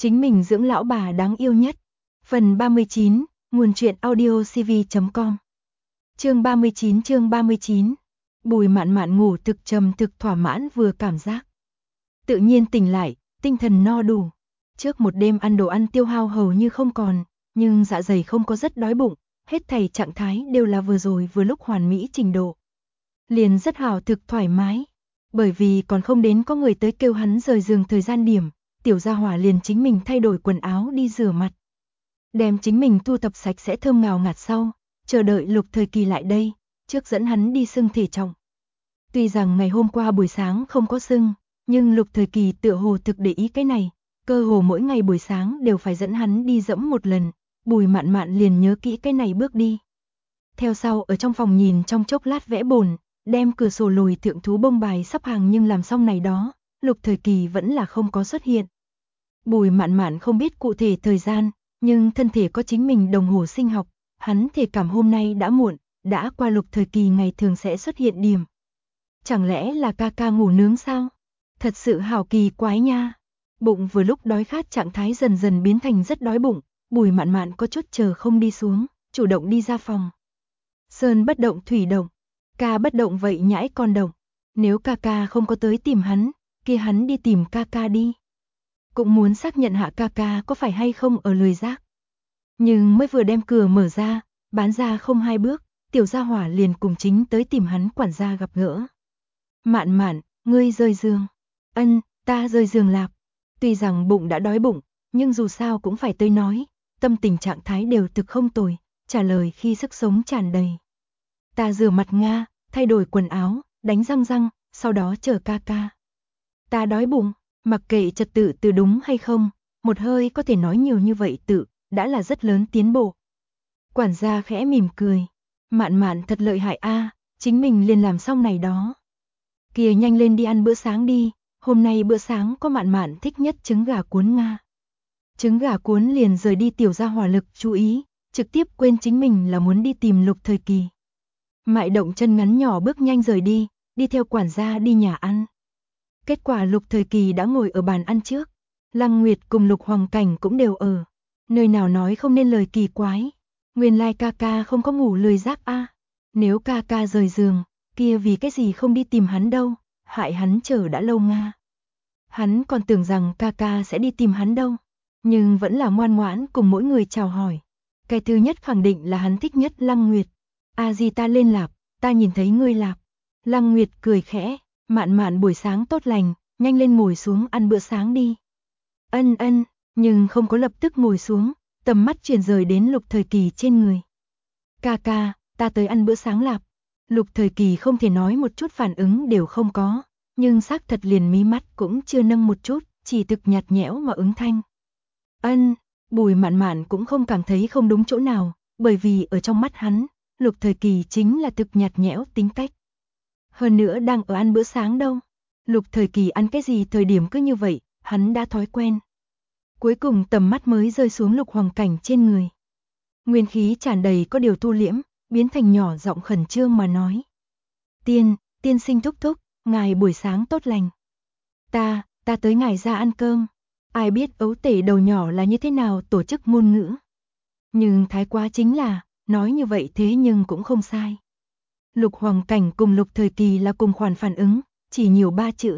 Chính mình dưỡng lão bà đáng yêu nhất. Phần 39, nguồn truyện audio cv.com. Chương 39. Bùi Mạn Mạn ngủ thực trầm thực thỏa mãn vừa cảm giác. Tự nhiên tỉnh lại, tinh thần no đủ. Trước một đêm ăn đồ ăn tiêu hao hầu như không còn, nhưng dạ dày không có rất đói bụng, hết thảy trạng thái đều là vừa rồi vừa lúc hoàn mỹ trình độ. Liền rất hào thực thoải mái, bởi vì còn không đến có người tới kêu hắn rời giường thời gian điểm, tiểu gia hỏa liền chính mình thay đổi quần áo đi rửa mặt. Đem chính mình thu thập sạch sẽ thơm ngào ngạt sau, chờ đợi Lục Thời Kỳ lại đây, trước dẫn hắn đi xưng thể trọng. Tuy rằng ngày hôm qua buổi sáng không có xưng, nhưng Lục Thời Kỳ tựa hồ thực để ý cái này, cơ hồ mỗi ngày buổi sáng đều phải dẫn hắn đi dẫm một lần, Bùi Mạn Mạn liền nhớ kỹ cái này bước đi. Theo sau ở trong phòng nhìn trong chốc lát vẽ bồn, đem cửa sổ lồi thượng thú bông bài sắp hàng nhưng làm xong này đó, Lục Thời Kỳ vẫn là không có xuất hiện. Bùi Mạn Mạn không biết cụ thể thời gian, nhưng thân thể có chính mình đồng hồ sinh học, hắn thể cảm hôm nay đã muộn, đã qua Lục Thời Kỳ ngày thường sẽ xuất hiện điểm. Chẳng lẽ là ca ca ngủ nướng sao? Thật sự hảo kỳ quái nha. Bụng vừa lúc đói khát trạng thái dần dần biến thành rất đói bụng, Bùi Mạn Mạn có chút chờ không đi xuống, chủ động đi ra phòng. Sơn bất động thủy động, ca bất động vậy nhãi con động. Nếu ca ca không có tới tìm hắn, kia hắn đi tìm ca ca đi. Cũng muốn xác nhận hạ ca ca có phải hay không ở lười giác. Nhưng mới vừa đem cửa mở ra, bán ra không hai bước, tiểu gia hỏa liền cùng chính tới tìm hắn quản gia gặp gỡ. Mạn Mạn, ngươi rời giường. Ân, ta rời giường lạp. Tuy rằng bụng đã đói bụng, nhưng dù sao cũng phải tới nói, tâm tình trạng thái đều thực không tồi, trả lời khi sức sống tràn đầy. Ta rửa mặt nga, thay đổi quần áo, đánh răng, sau đó chờ ca ca. Ta đói bụng, mặc kệ trật tự từ đúng hay không, một hơi có thể nói nhiều như vậy tự, đã là rất lớn tiến bộ. Quản gia khẽ mỉm cười, Mạn Mạn thật lợi hại a, chính mình liền làm xong này đó. Kìa nhanh lên đi ăn bữa sáng đi, hôm nay bữa sáng có Mạn Mạn thích nhất trứng gà cuốn nga. Trứng gà cuốn liền rời đi tiểu gia hỏa lực chú ý, trực tiếp quên chính mình là muốn đi tìm Lục Thời Kỳ. Mại động chân ngắn nhỏ bước nhanh rời đi, đi theo quản gia đi nhà ăn. Kết quả Lục Thời Kỳ đã ngồi ở bàn ăn trước, Lăng Nguyệt cùng Lục Hoàng Cảnh cũng đều ở. Nơi nào nói không nên lời kỳ quái, nguyên lai ca ca không có ngủ lười giác a. Nếu ca ca rời giường, kia vì cái gì không đi tìm hắn đâu, hại hắn chờ đã lâu nga. Hắn còn tưởng rằng ca ca sẽ đi tìm hắn đâu, nhưng vẫn là ngoan ngoãn cùng mỗi người chào hỏi. Cái thứ nhất khẳng định là hắn thích nhất Lăng Nguyệt. A di ta lên lạp, ta nhìn thấy ngươi lạp. Lăng Nguyệt cười khẽ, Mạn Mạn buổi sáng tốt lành, nhanh lên ngồi xuống ăn bữa sáng đi. Ân, nhưng không có lập tức ngồi xuống, tầm mắt chuyển rời đến Lục Thời Kỳ trên người. Ca ca, ta tới ăn bữa sáng lạp. Lục Thời Kỳ không thể nói một chút phản ứng đều không có, nhưng xác thật liền mí mắt cũng chưa nâng một chút, chỉ thực nhạt nhẽo mà ứng thanh. Ân, Bùi Mạn Mạn cũng không cảm thấy không đúng chỗ nào, bởi vì ở trong mắt hắn, Lục Thời Kỳ chính là thực nhạt nhẽo tính cách. Hơn nữa đang ở ăn bữa sáng đâu. Lục Thời Kỳ ăn cái gì thời điểm cứ như vậy, hắn đã thói quen. Cuối cùng tầm mắt mới rơi xuống Lục Hoàng Cảnh trên người. Nguyên khí tràn đầy có điều thu liễm, biến thành nhỏ giọng khẩn trương mà nói. Tiên sinh thúc thúc, ngài buổi sáng tốt lành. Ta tới ngài ra ăn cơm. Ai biết ấu tể đầu nhỏ là như thế nào tổ chức ngôn ngữ. Nhưng thái quá chính là, nói như vậy thế nhưng cũng không sai. Lục Hoàng Cảnh cùng Lục Thời Kỳ là cùng khoản phản ứng, chỉ nhiều 3 chữ.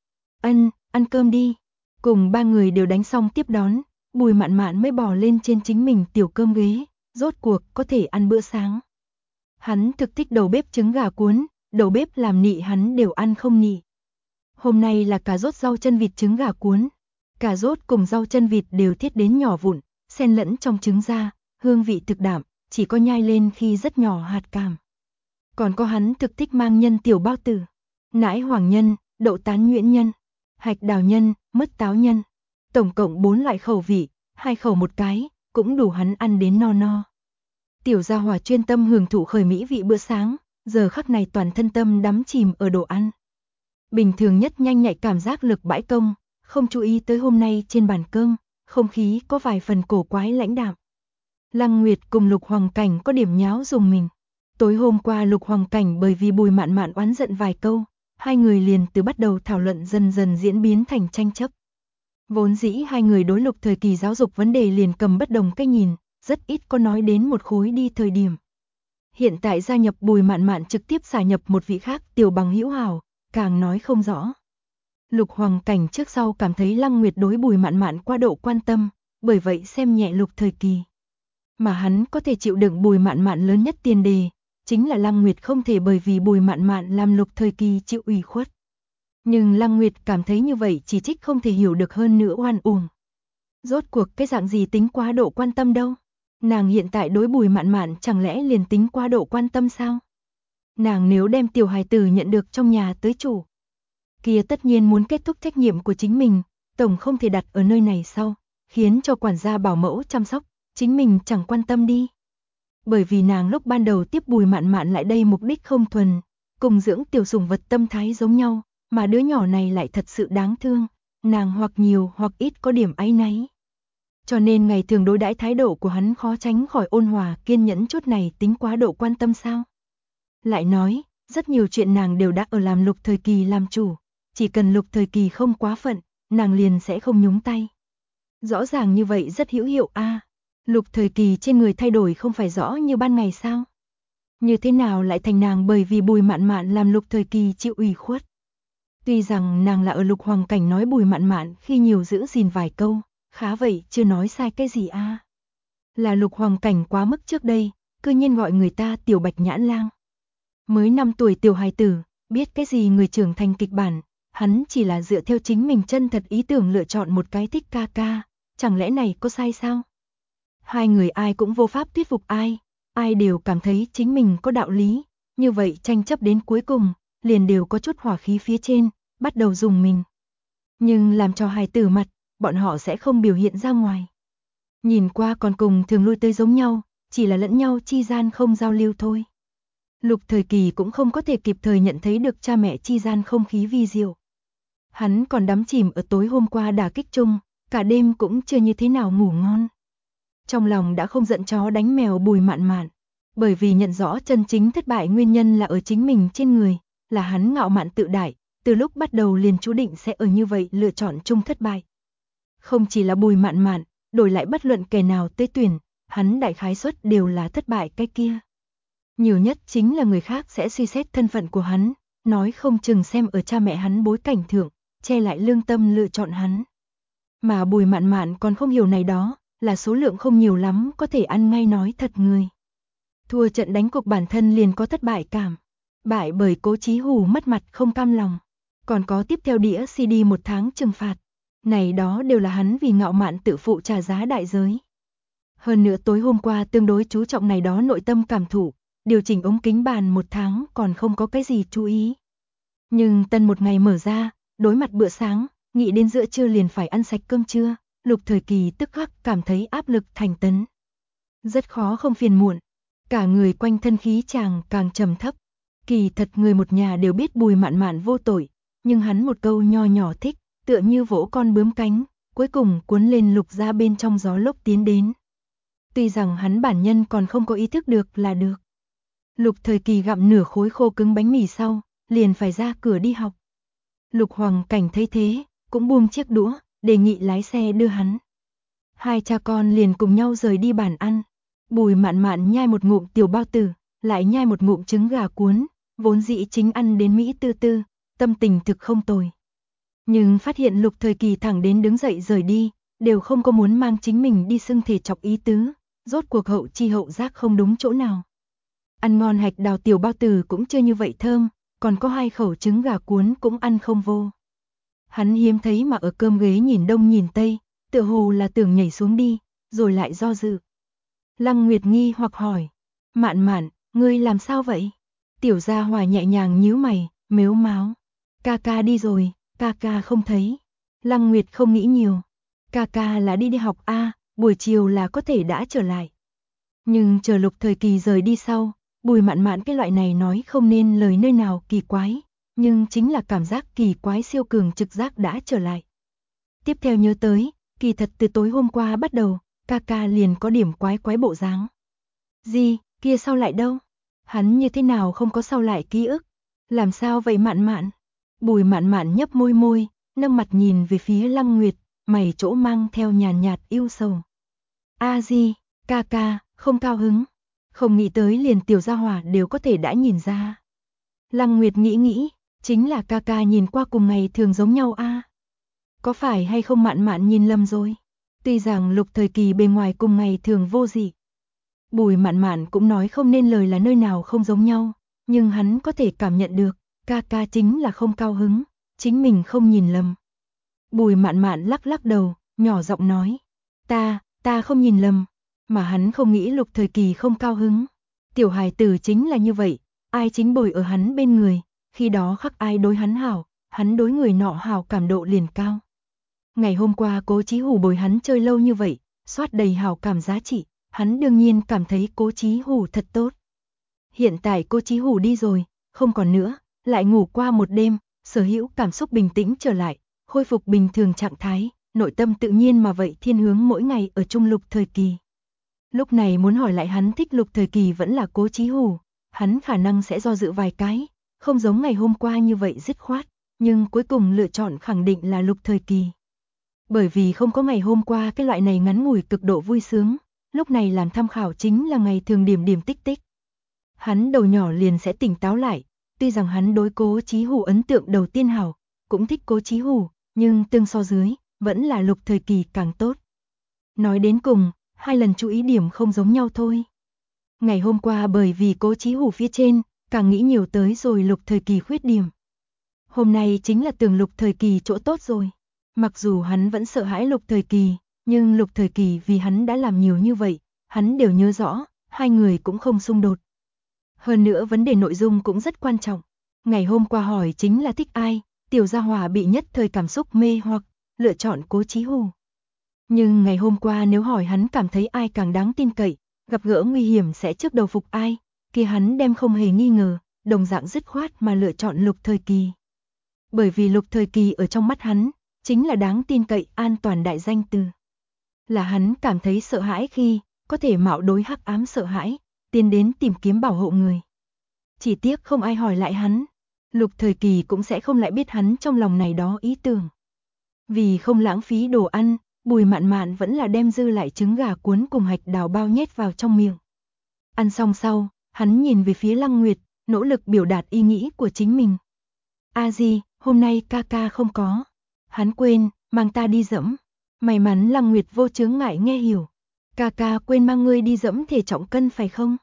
Ăn cơm đi. Cùng ba người đều đánh xong tiếp đón, Bùi Mạn Mạn mới bò lên trên chính mình tiểu cơm ghế, rốt cuộc có thể ăn bữa sáng. Hắn thực thích đầu bếp trứng gà cuốn, đầu bếp làm nị hắn đều ăn không nị. Hôm nay là cà rốt rau chân vịt trứng gà cuốn. Cà rốt cùng rau chân vịt đều thiết đến nhỏ vụn, xen lẫn trong trứng ra, hương vị thực đạm, chỉ có nhai lên khi rất nhỏ hạt cam. Còn có hắn thực thích mang nhân tiểu bao tử, nãi hoàng nhân, đậu tán nhuyễn nhân, hạch đào nhân, mứt táo nhân. Tổng cộng 4 loại khẩu vị, 2 khẩu một cái, cũng đủ hắn ăn đến no no. Tiểu gia hỏa chuyên tâm hưởng thụ khởi mỹ vị bữa sáng, giờ khắc này toàn thân tâm đắm chìm ở đồ ăn. Bình thường nhất nhanh nhạy cảm giác lực bãi công, không chú ý tới hôm nay trên bàn cơm, không khí có vài phần cổ quái lãnh đạm. Lăng Nguyệt cùng Lục Hoàng Cảnh có điểm nháo dùng mình. Tối hôm qua Lục Hoàng Cảnh bởi vì Bùi Mạn Mạn oán giận vài câu, hai người liền từ bắt đầu thảo luận dần dần diễn biến thành tranh chấp. Vốn dĩ hai người đối Lục Thời Kỳ giáo dục vấn đề liền cầm bất đồng cách nhìn, rất ít có nói đến một khối đi thời điểm. Hiện tại gia nhập Bùi Mạn Mạn trực tiếp xả nhập một vị khác tiểu bằng hữu hảo, càng nói không rõ. Lục Hoàng Cảnh trước sau cảm thấy Lăng Nguyệt đối Bùi Mạn Mạn quá độ quan tâm, bởi vậy xem nhẹ Lục Thời Kỳ. Mà hắn có thể chịu đựng Bùi Mạn Mạn lớn nhất tiền đề, chính là Lăng Nguyệt không thể bởi vì Bùi Mạn Mạn làm Lục Thời Kỳ chịu ủy khuất. Nhưng Lăng Nguyệt cảm thấy như vậy chỉ trích không thể hiểu được hơn nữa oan uổng. Rốt cuộc cái dạng gì tính quá độ quan tâm đâu? Nàng hiện tại đối Bùi Mạn Mạn chẳng lẽ liền tính quá độ quan tâm sao? Nàng nếu đem tiểu hài tử nhận được trong nhà tới chủ, kia tất nhiên muốn kết thúc trách nhiệm của chính mình, tổng không thể đặt ở nơi này sau, khiến cho quản gia bảo mẫu chăm sóc, chính mình chẳng quan tâm đi. Bởi vì nàng lúc ban đầu tiếp Bùi Mạn Mạn lại đây mục đích không thuần, cùng dưỡng tiểu sủng vật tâm thái giống nhau, mà đứa nhỏ này lại thật sự đáng thương, nàng hoặc nhiều hoặc ít có điểm áy náy. Cho nên ngày thường đối đãi thái độ của hắn khó tránh khỏi ôn hòa kiên nhẫn chút này tính quá độ quan tâm sao. Lại nói, rất nhiều chuyện nàng đều đã ở làm Lục Thời Kỳ làm chủ, chỉ cần Lục Thời Kỳ không quá phận, nàng liền sẽ không nhúng tay. Rõ ràng như vậy rất hữu hiệu a. Lục Thời Kỳ trên người thay đổi không phải rõ như ban ngày sao? Như thế nào lại thành nàng bởi vì Bùi Mạn Mạn làm Lục Thời Kỳ chịu ủy khuất? Tuy rằng nàng là ở Lục Hoàng Cảnh nói Bùi Mạn Mạn khi nhiều giữ gìn vài câu, khá vậy chưa nói sai cái gì a. Là Lục Hoàng Cảnh quá mức trước đây, cư nhiên gọi người ta tiểu Bạch Nhãn Lang. Mới 5 tuổi tiểu hài tử, biết cái gì người trưởng thành kịch bản, hắn chỉ là dựa theo chính mình chân thật ý tưởng lựa chọn một cái thích ca ca, chẳng lẽ này có sai sao? Hai người ai cũng vô pháp thuyết phục ai, ai đều cảm thấy chính mình có đạo lý, như vậy tranh chấp đến cuối cùng, liền đều có chút hỏa khí phía trên, bắt đầu dùng mình. Nhưng làm cho hài tử mặt, bọn họ sẽ không biểu hiện ra ngoài. Nhìn qua còn cùng thường lui tới giống nhau, chỉ là lẫn nhau chi gian không giao lưu thôi. Lục Thời Kỳ cũng không có thể kịp thời nhận thấy được cha mẹ chi gian không khí vi diệu. Hắn còn đắm chìm ở tối hôm qua đả kích chung, cả đêm cũng chưa như thế nào ngủ ngon. Trong lòng đã không giận chó đánh mèo Bùi Mạn Mạn, bởi vì nhận rõ chân chính thất bại nguyên nhân là ở chính mình trên người, là hắn ngạo mạn tự đại, từ lúc bắt đầu liền chú định sẽ ở như vậy lựa chọn chung thất bại. Không chỉ là Bùi Mạn Mạn, đổi lại bất luận kẻ nào tới tuyển, hắn đại khái suất đều là thất bại cái kia. Nhiều nhất chính là người khác sẽ suy xét thân phận của hắn, nói không chừng xem ở cha mẹ hắn bối cảnh thượng, che lại lương tâm lựa chọn hắn. Mà Bùi Mạn Mạn còn không hiểu này đó, là số lượng không nhiều lắm có thể ăn ngay nói thật người. Thua trận đánh cuộc bản thân liền có thất bại cảm, bại bởi cố chí hù mất mặt không cam lòng, còn có tiếp theo đĩa CD 1 tháng trừng phạt. Này đó đều là hắn vì ngạo mạn tự phụ trả giá đại giới. Hơn nữa tối hôm qua tương đối chú trọng này đó nội tâm cảm thụ, điều chỉnh ống kính bàn 1 tháng còn không có cái gì chú ý. Nhưng tân một ngày mở ra, đối mặt bữa sáng, nghĩ đến giữa trưa liền phải ăn sạch cơm trưa, Lục Thời Kỳ tức khắc cảm thấy áp lực thành tấn. Rất khó không phiền muộn, cả người quanh thân khí chàng càng trầm thấp. Kỳ thật người một nhà đều biết Bùi Mạn Mạn vô tội, nhưng hắn một câu nho nhỏ thích, tựa như vỗ con bướm cánh, cuối cùng cuốn lên Lục ra bên trong gió lốc tiến đến. Tuy rằng hắn bản nhân còn không có ý thức được là được. Lục Thời Kỳ gặm nửa khối khô cứng bánh mì sau, liền phải ra cửa đi học. Lục Hoàng Cảnh thấy thế, cũng buông chiếc đũa, đề nghị lái xe đưa hắn. Hai cha con liền cùng nhau rời đi bàn ăn. Bùi Mạn Mạn nhai một ngụm tiểu bao tử, lại nhai một ngụm trứng gà cuốn, vốn dĩ chính ăn đến mỹ tư tư, tâm tình thực không tồi. Nhưng phát hiện Lục Thời Kỳ thẳng đến đứng dậy rời đi, đều không có muốn mang chính mình đi xưng thể chọc ý tứ, rốt cuộc hậu chi hậu giác không đúng chỗ nào. Ăn ngon hạch đào tiểu bao tử cũng chưa như vậy thơm, còn có 2 khẩu trứng gà cuốn cũng ăn không vô. Hắn hiếm thấy mà ở cơm ghế nhìn đông nhìn tây, tựa hồ là tưởng nhảy xuống đi, rồi lại do dự. Lăng Nguyệt nghi hoặc hỏi, Mạn Mạn, ngươi làm sao vậy? Tiểu Gia Hòa nhẹ nhàng nhíu mày, mếu máo. Ca ca đi rồi, ca ca không thấy. Lăng Nguyệt không nghĩ nhiều. Ca ca là đi học a, buổi chiều là có thể đã trở lại. Nhưng chờ Lục Thời Kỳ rời đi sau, Bùi Mạn Mạn cái loại này nói không nên lời nơi nào kỳ quái, nhưng chính là cảm giác kỳ quái siêu cường trực giác đã trở lại. Tiếp theo nhớ tới, kỳ thật từ tối hôm qua bắt đầu, ca ca liền có điểm quái quái bộ dáng. Gì, kia sau lại đâu? Hắn như thế nào không có sau lại ký ức? Làm sao vậy Mạn Mạn? Bùi Mạn Mạn nhấp môi môi, nâng mặt nhìn về phía Lăng Nguyệt, mày chỗ mang theo nhàn nhạt yêu sầu. A Di, ca ca, không cao hứng. Không nghĩ tới liền tiểu gia hỏa đều có thể đã nhìn ra. Lăng Nguyệt nghĩ, chính là ca ca nhìn qua cùng ngày thường giống nhau a. Có phải hay không Mạn Mạn nhìn lầm rồi? Tuy rằng Lục Thời Kỳ bề ngoài cùng ngày thường vô dị. Bùi Mạn Mạn cũng nói không nên lời là nơi nào không giống nhau, nhưng hắn có thể cảm nhận được, ca ca chính là không cao hứng, chính mình không nhìn lầm. Bùi Mạn Mạn lắc đầu, nhỏ giọng nói, ta không nhìn lầm, mà hắn không nghĩ Lục Thời Kỳ không cao hứng. Tiểu hài tử chính là như vậy, ai chính bồi ở hắn bên người, khi đó khắc ai đối hắn hảo, hắn đối người nọ hảo cảm độ liền cao. Ngày hôm qua Cố Chí Hủ bồi hắn chơi lâu như vậy, soát đầy hảo cảm giá trị, hắn đương nhiên cảm thấy Cố Chí Hủ thật tốt. Hiện tại Cố Chí Hủ đi rồi, không còn nữa, lại ngủ qua một đêm, sở hữu cảm xúc bình tĩnh trở lại, khôi phục bình thường trạng thái, nội tâm tự nhiên mà vậy thiên hướng mỗi ngày ở chung Lục Thời Kỳ. Lúc này muốn hỏi lại hắn thích Lục Thời Kỳ vẫn là Cố Chí Hủ, hắn khả năng sẽ do dự vài cái, không giống ngày hôm qua như vậy dứt khoát, nhưng cuối cùng lựa chọn khẳng định là Lục Thời Kỳ. Bởi vì không có ngày hôm qua cái loại này ngắn ngủi cực độ vui sướng, lúc này làm tham khảo chính là ngày thường điểm tích tích. Hắn đầu nhỏ liền sẽ tỉnh táo lại, tuy rằng hắn đối Cố Chí Hủ ấn tượng đầu tiên hảo, cũng thích Cố Chí Hủ, nhưng tương so dưới, vẫn là Lục Thời Kỳ càng tốt. Nói đến cùng, hai lần chú ý điểm không giống nhau thôi. Ngày hôm qua bởi vì Cố Chí Hủ phía trên, càng nghĩ nhiều tới rồi Lục Thời Kỳ khuyết điểm. Hôm nay chính là tưởng Lục Thời Kỳ chỗ tốt rồi. Mặc dù hắn vẫn sợ hãi Lục Thời Kỳ, nhưng Lục Thời Kỳ vì hắn đã làm nhiều như vậy, hắn đều nhớ rõ, hai người cũng không xung đột. Hơn nữa vấn đề nội dung cũng rất quan trọng. Ngày hôm qua hỏi chính là thích ai, tiểu gia hỏa bị nhất thời cảm xúc mê hoặc, lựa chọn Cố Chí Hủ. Nhưng ngày hôm qua nếu hỏi hắn cảm thấy ai càng đáng tin cậy, gặp gỡ nguy hiểm sẽ trước đầu phục ai, kia hắn đem không hề nghi ngờ, đồng dạng dứt khoát mà lựa chọn Lục Thời Kỳ. Bởi vì Lục Thời Kỳ ở trong mắt hắn, chính là đáng tin cậy an toàn đại danh từ. Là hắn cảm thấy sợ hãi khi, có thể mạo đối hắc ám sợ hãi, tiến đến tìm kiếm bảo hộ người. Chỉ tiếc không ai hỏi lại hắn, Lục Thời Kỳ cũng sẽ không lại biết hắn trong lòng này đó ý tưởng. Vì không lãng phí đồ ăn, Bùi Mạn Mạn vẫn là đem dư lại trứng gà cuốn cùng hạch đào bao nhét vào trong miệng. Ăn xong sau, hắn nhìn về phía Lăng Nguyệt, nỗ lực biểu đạt ý nghĩ của chính mình. A Di, hôm nay ca ca không có. Hắn quên, mang ta đi dẫm. May mắn Lăng Nguyệt vô chướng ngại nghe hiểu. Ca ca quên mang ngươi đi dẫm thể trọng cân phải không?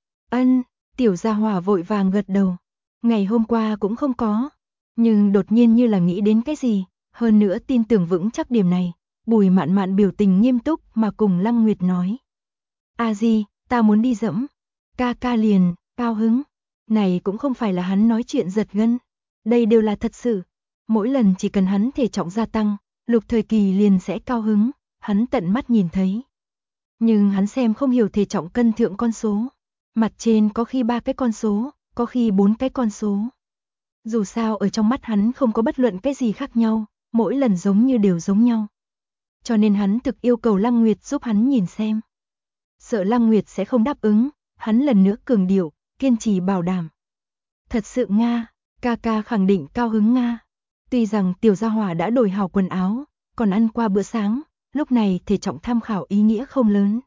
Ân, tiểu gia hỏa vội vàng gật đầu. Ngày hôm qua cũng không có. Nhưng đột nhiên như là nghĩ đến cái gì, hơn nữa tin tưởng vững chắc điểm này. Bùi Mạn Mạn biểu tình nghiêm túc mà cùng Lăng Nguyệt nói. A Di, ta muốn đi dẫm. Ca ca liền, cao hứng. Này cũng không phải là hắn nói chuyện giật gân. Đây đều là thật sự. Mỗi lần chỉ cần hắn thể trọng gia tăng, Lục Thời Kỳ liền sẽ cao hứng, hắn tận mắt nhìn thấy. Nhưng hắn xem không hiểu thể trọng cân thượng con số. Mặt trên có khi 3 cái con số, có khi 4 cái con số. Dù sao ở trong mắt hắn không có bất luận cái gì khác nhau, mỗi lần giống như đều giống nhau. Cho nên hắn thực yêu cầu Lăng Nguyệt giúp hắn nhìn xem. Sợ Lăng Nguyệt sẽ không đáp ứng, hắn lần nữa cường điệu, kiên trì bảo đảm. Thật sự Nga, ca ca khẳng định cao hứng Nga. Tuy rằng tiểu gia hỏa đã đổi hảo quần áo, còn ăn qua bữa sáng, lúc này thể trọng tham khảo ý nghĩa không lớn.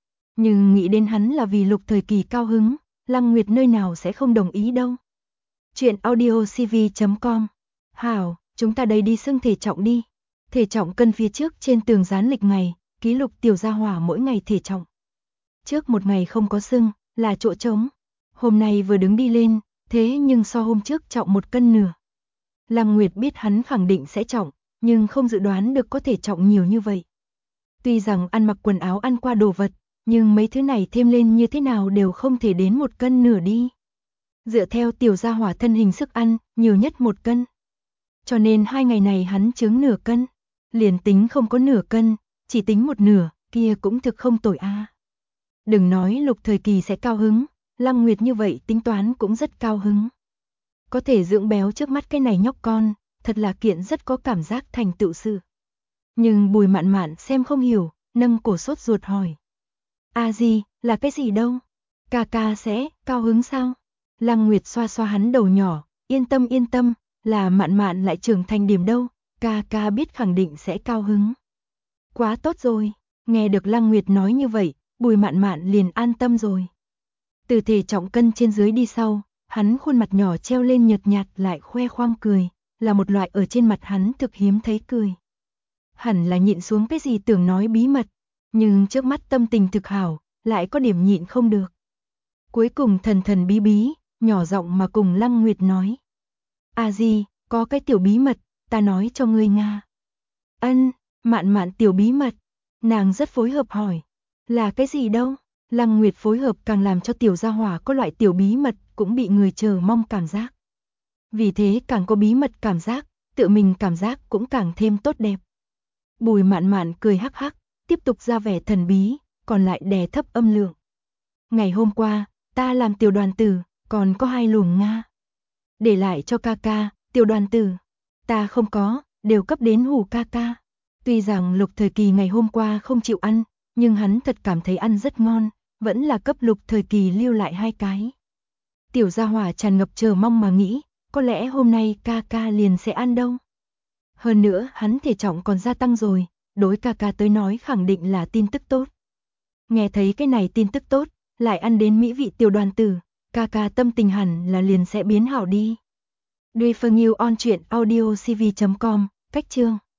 Nhưng nghĩ đến hắn là vì Lục Thời Kỳ cao hứng, Lăng Nguyệt nơi nào sẽ không đồng ý đâu. Chuyện audiocv.com. Hảo, chúng ta đây đi xưng thể trọng đi. Thể trọng cân phía trước trên tường dán lịch ngày, ký lục tiểu gia hỏa mỗi ngày thể trọng. Trước một ngày không có xưng, là chỗ trống. Hôm nay vừa đứng đi lên, thế nhưng so hôm trước trọng 1 cân nửa. Lăng Nguyệt biết hắn khẳng định sẽ trọng, nhưng không dự đoán được có thể trọng nhiều như vậy. Tuy rằng ăn mặc quần áo ăn qua đồ vật, nhưng mấy thứ này thêm lên như thế nào đều không thể đến 1 cân nửa đi. Dựa theo tiểu gia hỏa thân hình sức ăn, nhiều nhất 1 cân. Cho nên 2 ngày này hắn chướng nửa cân. Liền tính không có nửa cân, chỉ tính 1 nửa, kia cũng thực không tồi a. Đừng nói Lục Thời Kỳ sẽ cao hứng, Lăng Nguyệt như vậy tính toán cũng rất cao hứng. Có thể dưỡng béo trước mắt cái này nhóc con, thật là kiện rất có cảm giác thành tựu sự. Nhưng Bùi Mạn Mạn xem không hiểu, nâng cổ sốt ruột hỏi. A Di, là cái gì đâu? Ca ca sẽ cao hứng sao? Lăng Nguyệt xoa xoa hắn đầu nhỏ, yên tâm, là Mạn Mạn lại trưởng thành điểm đâu, ca ca biết khẳng định sẽ cao hứng. Quá tốt rồi, nghe được Lăng Nguyệt nói như vậy, Bùi Mạn Mạn liền an tâm rồi. Từ thể trọng cân trên dưới đi sau, hắn khuôn mặt nhỏ treo lên nhợt nhạt lại khoe khoang cười, là một loại ở trên mặt hắn thực hiếm thấy cười. Hẳn là nhịn xuống cái gì tưởng nói bí mật, nhưng trước mắt tâm tình thực hảo, lại có điểm nhịn không được. Cuối cùng thần thần bí bí, nhỏ giọng mà cùng Lăng Nguyệt nói. Gì, có cái tiểu bí mật, ta nói cho ngươi Nga. Ân, Mạn Mạn tiểu bí mật, nàng rất phối hợp hỏi. Là cái gì đâu? Lăng Nguyệt phối hợp càng làm cho tiểu gia hỏa có loại tiểu bí mật cũng bị người chờ mong cảm giác. Vì thế càng có bí mật cảm giác, tự mình cảm giác cũng càng thêm tốt đẹp. Bùi Mạn Mạn cười hắc hắc, tiếp tục ra vẻ thần bí, còn lại đè thấp âm lượng. Ngày hôm qua, ta làm tiểu đoàn tử, còn có 2 luồng Nga. Để lại cho ca ca, tiểu đoàn tử. Ta không có, đều cấp đến Hù ca ca. Tuy rằng Lục Thời Kỳ ngày hôm qua không chịu ăn, nhưng hắn thật cảm thấy ăn rất ngon, vẫn là cấp Lục Thời Kỳ lưu lại 2 cái. Tiểu gia hỏa tràn ngập chờ mong mà nghĩ, có lẽ hôm nay ca ca liền sẽ ăn đâu. Hơn nữa hắn thể trọng còn gia tăng rồi, đối ca ca tới nói khẳng định là tin tức tốt. Nghe thấy cái này tin tức tốt, lại ăn đến mỹ vị tiểu đoàn tử, ca ca tâm tình hẳn là liền sẽ biến hảo đi. Duy Phương Yêu on truyện audio cv.com, cách chương